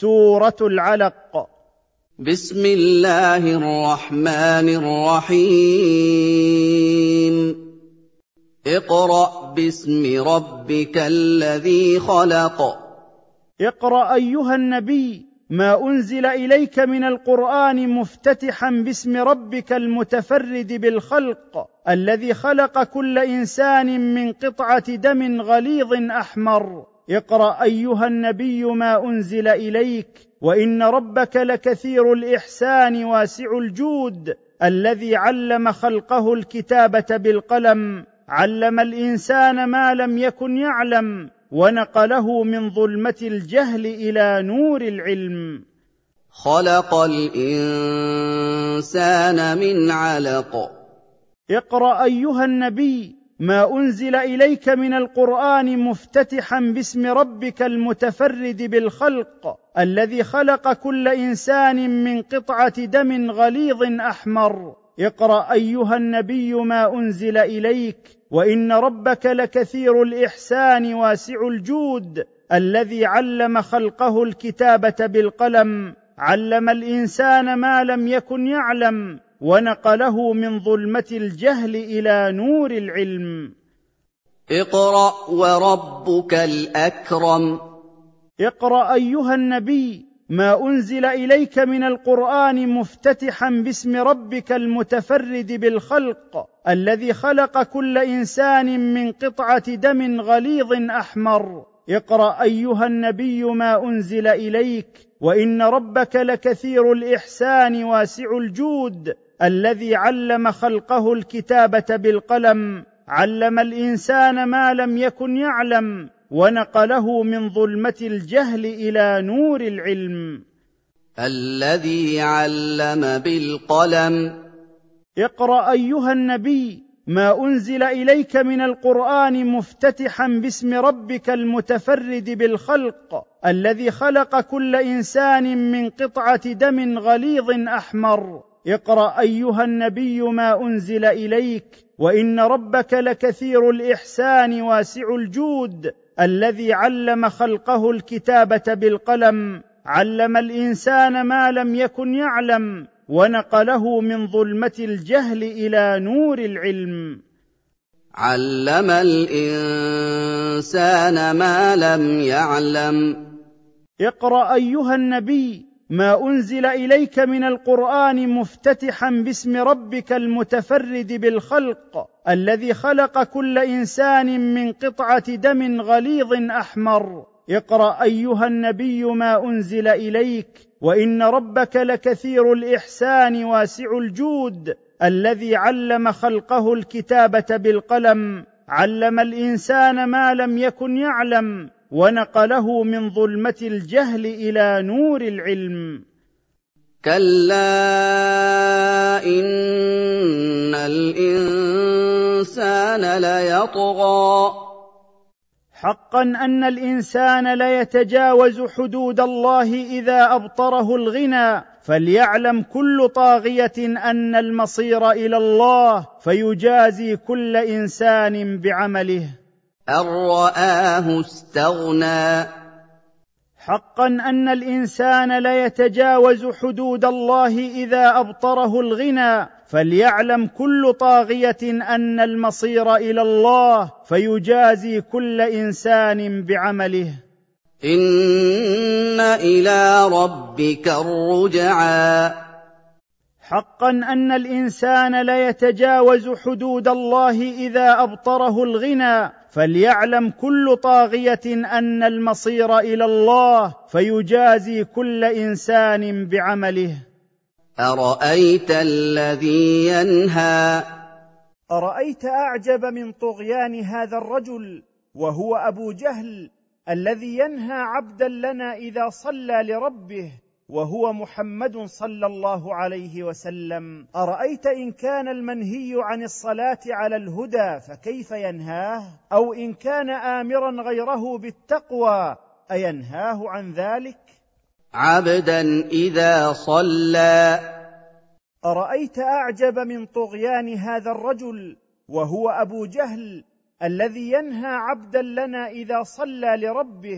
سورة العلق. بسم الله الرحمن الرحيم. اقرأ باسم ربك الذي خلق. اقرأ أيها النبي ما أنزل إليك من القرآن مفتتحا باسم ربك المتفرد بالخلق الذي خلق كل إنسان من قطعة دم غليظ أحمر. اقرأ أيها النبي ما أنزل إليك، وإن ربك لكثير الإحسان واسع الجود، الذي علم خلقه الكتابة بالقلم، علم الإنسان ما لم يكن يعلم، ونقله من ظلمة الجهل إلى نور العلم. خلق الإنسان من علق. اقرأ أيها النبي ما أنزل إليك من القرآن مفتتحا باسم ربك المتفرد بالخلق الذي خلق كل إنسان من قطعة دم غليظ أحمر. اقرأ أيها النبي ما أنزل إليك، وإن ربك لكثير الإحسان واسع الجود، الذي علم خلقه الكتابة بالقلم، علم الإنسان ما لم يكن يعلم، ونقله من ظلمة الجهل إلى نور العلم. اقرأ وربك الأكرم. اقرأ أيها النبي ما أنزل إليك من القرآن مفتتحا باسم ربك المتفرد بالخلق الذي خلق كل إنسان من قطعة دم غليظ أحمر. اقرأ أيها النبي ما أنزل إليك، وإن ربك لكثير الإحسان واسع الجود، الذي علم خلقه الكتابة بالقلم، علم الإنسان ما لم يكن يعلم، ونقله من ظلمة الجهل إلى نور العلم. الذي علم بالقلم. اقرأ أيها النبي ما أنزل إليك من القرآن مفتتحا باسم ربك المتفرد بالخلق الذي خلق كل إنسان من قطعة دم غليظ أحمر. اقرأ أيها النبي ما أنزل إليك، وإن ربك لكثير الإحسان واسع الجود، الذي علم خلقه الكتابة بالقلم، علم الإنسان ما لم يكن يعلم، ونقله من ظلمة الجهل إلى نور العلم. علم الإنسان ما لم يعلم. اقرأ أيها النبي ما أنزل إليك من القرآن مفتتحا باسم ربك المتفرد بالخلق الذي خلق كل إنسان من قطعة دم غليظ أحمر. اقرأ أيها النبي ما أنزل إليك، وإن ربك لكثير الإحسان واسع الجود، الذي علم خلقه الكتابة بالقلم، علم الإنسان ما لم يكن يعلم، ونقله من ظلمة الجهل إلى نور العلم. كلا إن الإنسان ليطغى. حقا أن الإنسان ليتجاوز حدود الله إذا أبطره الغنى، فليعلم كل طاغية أن المصير إلى الله، فيجازي كل إنسان بعمله. أن رآه استغنى. حقا أن الإنسان ليتجاوز حدود الله إذا أبطره الغنى، فليعلم كل طاغية أن المصير إلى الله، فيجازي كل إنسان بعمله. إن إلى ربك الرجعى. حقا أن الإنسان ليتجاوز حدود الله إذا أبطره الغنى، فليعلم كل طاغية أن المصير إلى الله، فيجازي كل إنسان بعمله. أرأيت الذي ينهى. أرأيت أعجب من طغيان هذا الرجل، وهو أبو جهل، الذي ينهى عبدا لنا إذا صلى لربه، وهو محمد صلى الله عليه وسلم. أرأيت إن كان المنهي عن الصلاة على الهدى فكيف ينهاه؟ أو إن كان آمرا غيره بالتقوى أينهاه عن ذلك؟ عبدا إذا صلى. أرأيت أعجب من طغيان هذا الرجل، وهو أبو جهل، الذي ينهى عبدا لنا إذا صلى لربه،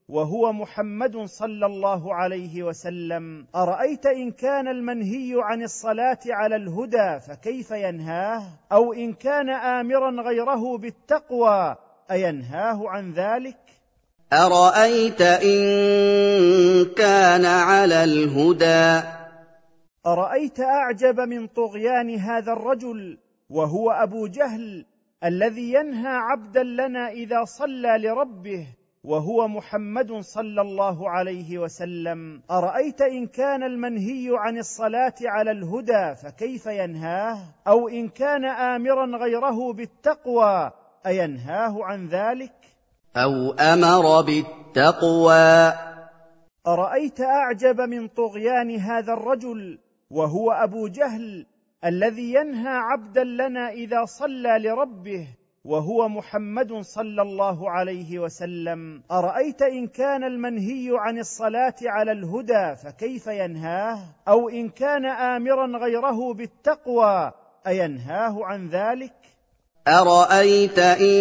وهو محمد صلى الله عليه وسلم. أرأيت إن كان المنهي عن الصلاة على الهدى فكيف ينهاه؟ أو إن كان آمرا غيره بالتقوى أينهاه عن ذلك؟ أرأيت إن كان على الهدى. أرأيت أعجب من طغيان هذا الرجل وهو أبو جهل الذي ينهى عبدا لنا إذا صلى لربه وهو محمد صلى الله عليه وسلم. أرأيت إن كان المنهي عن الصلاة على الهدى فكيف ينهاه؟ أو إن كان آمرا غيره بالتقوى أينهاه عن ذلك؟ أو أمر بالتقوى. أرأيت أعجب من طغيان هذا الرجل وهو أبو جهل الذي ينهى عبدا لنا إذا صلى لربه وهو محمد صلى الله عليه وسلم. أرأيت إن كان المنهي عن الصلاة على الهدى فكيف ينهاه؟ أو إن كان آمرا غيره بالتقوى أينهاه عن ذلك؟ أرأيت إن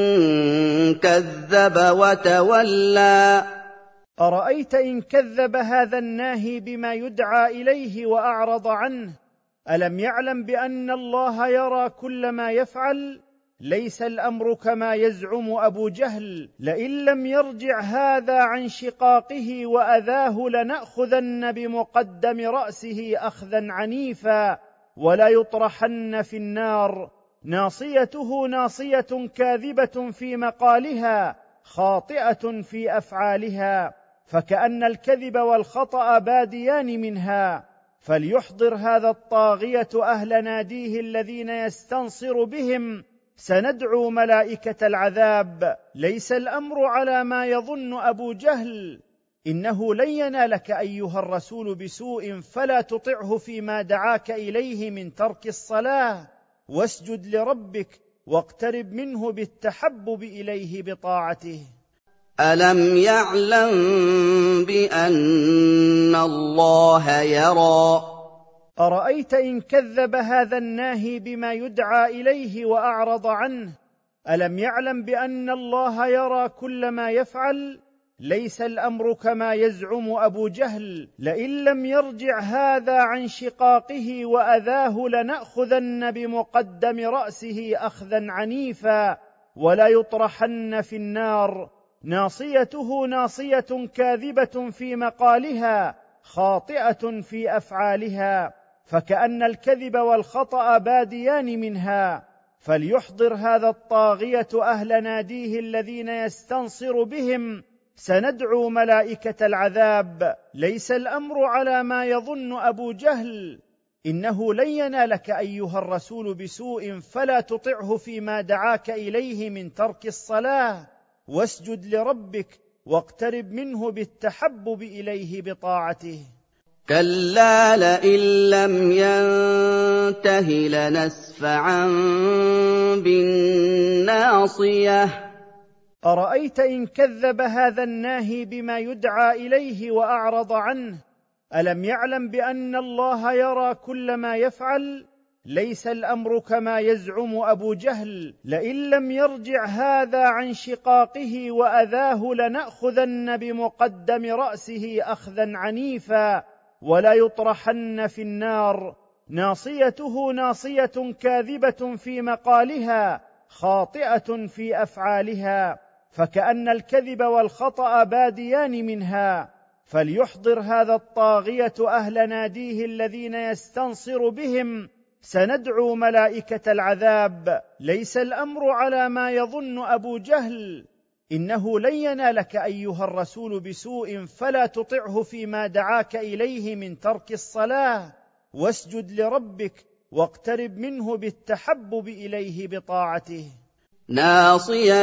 كذب وتولى. أرأيت إن كذب هذا الناهي بما يدعى إليه وأعرض عنه، ألم يعلم بأن الله يرى كل ما يفعل؟ ليس الأمر كما يزعم أبو جهل، لئن لم يرجع هذا عن شقاقه وأذاه لنأخذن بمقدم رأسه أخذا عنيفا ولا يطرحن في النار، ناصيته ناصية كاذبة في مقالها خاطئة في أفعالها، فكأن الكذب والخطأ باديان منها، فليحضر هذا الطاغية أهل ناديه الذين يستنصر بهم، سندعو ملائكة العذاب. ليس الأمر على ما يظن أبو جهل، إنه لن ينالك أيها الرسول بسوء فلا تطعه فيما دعاك إليه من ترك الصلاة، واسجد لربك واقترب منه بالتحبب إليه بطاعته. ألم يعلم بأن الله يرى. أرأيت إن كذب هذا الناهي بما يدعى إليه وأعرض عنه، ألم يعلم بأن الله يرى كل ما يفعل؟ ليس الأمر كما يزعم أبو جهل، لئن لم يرجع هذا عن شقاقه وأذاه لنأخذن بمقدم رأسه أخذا عنيفا ولا يطرحن في النار، ناصيته ناصية كاذبة في مقالها خاطئة في أفعالها، فكأن الكذب والخطأ باديان منها، فليحضر هذا الطاغية أهل ناديه الذين يستنصر بهم، سندعو ملائكة العذاب. ليس الأمر على ما يظن أبو جهل، إنه لن ينالك أيها الرسول بسوء فلا تطعه فيما دعاك إليه من ترك الصلاة، واسجد لربك واقترب منه بالتحبب إليه بطاعته. كلا لئن لم ينته لنسفعا بالناصية. أرأيت إن كذب هذا الناهي بما يدعى إليه وأعرض عنه، ألم يعلم بأن الله يرى كل ما يفعل؟ ليس الأمر كما يزعم أبو جهل، لئن لم يرجع هذا عن شقاقه وأذاه لنأخذن بمقدم رأسه أخذا عنيفا ولا يطرحن في النار، ناصيته ناصية كاذبة في مقالها خاطئة في أفعالها، فكأن الكذب والخطأ باديان منها، فليحضر هذا الطاغية أهل ناديه الذين يستنصر بهم، سندعو ملائكة العذاب. ليس الأمر على ما يظن أبو جهل، إنه لن ينالك أيها الرسول بسوء فلا تطعه فيما دعاك إليه من ترك الصلاة، واسجد لربك واقترب منه بالتحبب إليه بطاعته. ناصية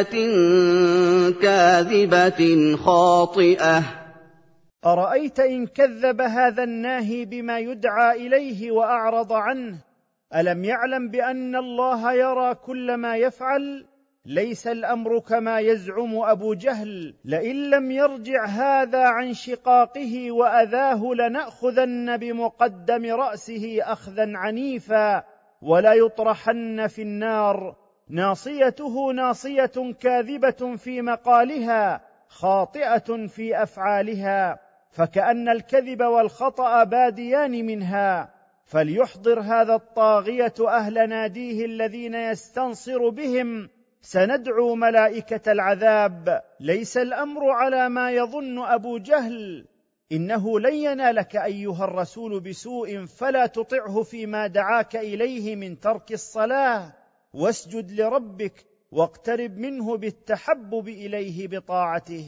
كاذبة خاطئة. أرأيت إن كذب هذا الناهي بما يدعى إليه وأعرض عنه، ألم يعلم بأن الله يرى كل ما يفعل؟ ليس الأمر كما يزعم أبو جهل، لئن لم يرجع هذا عن شقاقه وأذاه لنأخذن بمقدم رأسه أخذا عنيفا ولا يطرحن في النار، ناصيته ناصية كاذبة في مقالها خاطئة في أفعالها، فكأن الكذب والخطأ باديان منها، فليحضر هذا الطاغية أهل ناديه الذين يستنصر بهم، سندعو ملائكة العذاب. ليس الأمر على ما يظن أبو جهل، إنه لن ينالك أيها الرسول بسوء، فلا تطعه فيما دعاك إليه من ترك الصلاة، واسجد لربك واقترب منه بالتحبب إليه بطاعته.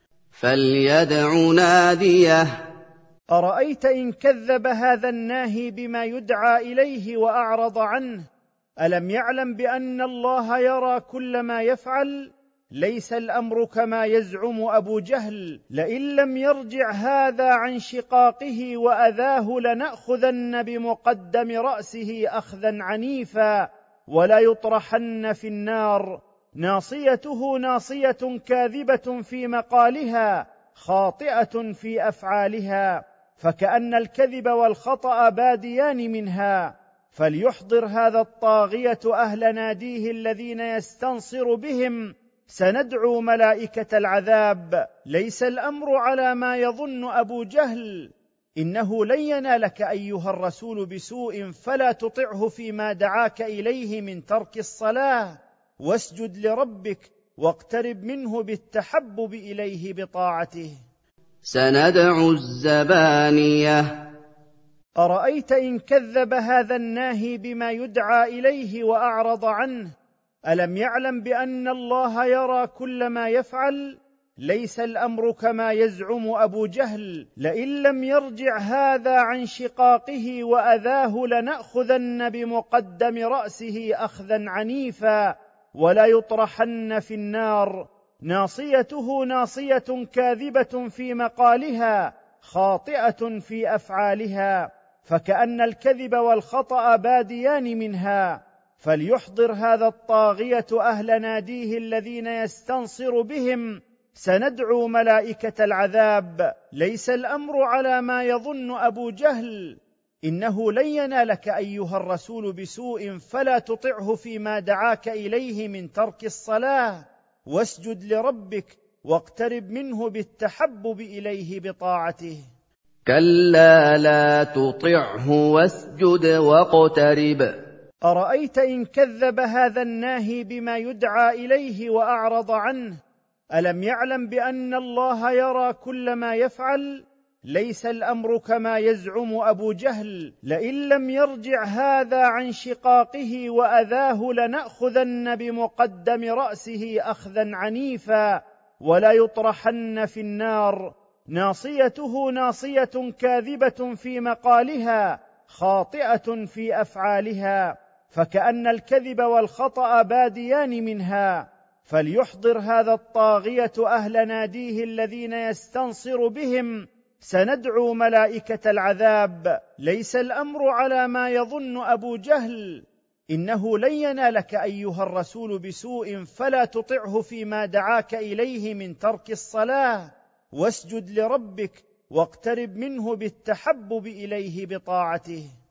فليدع ناديه. أرأيت إن كذب هذا الناهي بما يدعى إليه وأعرض عنه، ألم يعلم بأن الله يرى كل ما يفعل؟ ليس الأمر كما يزعم أبو جهل، لئن لم يرجع هذا عن شقاقه وأذاه لنأخذن بمقدم رأسه أخذا عنيفا ولا يطرحن في النار. ناصيته ناصية كاذبة في مقالها، خاطئة في أفعالها، فكأن الكذب والخطأ باديان منها، فليحضر هذا الطاغية أهل ناديه الذين يستنصر بهم، سندعو ملائكة العذاب. ليس الأمر على ما يظن أبو جهل، إنه لن ينالك أيها الرسول بسوء، فلا تطعه فيما دعاك إليه من ترك الصلاة، واسجد لربك واقترب منه بالتحبب إليه بطاعته. سندع الزبانية. أرأيت إن كذب هذا الناهي بما يدعى إليه وأعرض عنه، ألم يعلم بأن الله يرى كل ما يفعل؟ ليس الأمر كما يزعم أبو جهل، لئن لم يرجع هذا عن شقاقه وأذاه لنأخذن بمقدم رأسه أخذا عنيفا ولا يطرحن في النار. ناصيته ناصية كاذبة في مقالها، خاطئة في أفعالها، فكأن الكذب والخطأ باديان منها، فليحضر هذا الطاغية أهل ناديه الذين يستنصر بهم، سندعو ملائكة العذاب. ليس الأمر على ما يظن أبو جهل، إنه لن ينالك أيها الرسول بسوء، فلا تطعه فيما دعاك إليه من ترك الصلاة، واسجد لربك واقترب منه بالتحبب إليه بطاعته. كلا لا تطعه واسجد واقترب. أرأيت إن كذب هذا الناهي بما يدعى إليه وأعرض عنه، ألم يعلم بأن الله يرى كل ما يفعل؟ ليس الأمر كما يزعم أبو جهل، لئن لم يرجع هذا عن شقاقه وأذاه لنأخذن بمقدم رأسه أخذا عنيفا ولا يطرحن في النار. ناصيته ناصية كاذبة في مقالها، خاطئة في أفعالها، فكأن الكذب والخطأ باديان منها، فليحضر هذا الطاغية أهل ناديه الذين يستنصر بهم، سندعو ملائكة العذاب. ليس الأمر على ما يظن أبو جهل، إنه لن ينالك أيها الرسول بسوء، فلا تطعه فيما دعاك إليه من ترك الصلاة، واسجد لربك واقترب منه بالتحبب إليه بطاعته.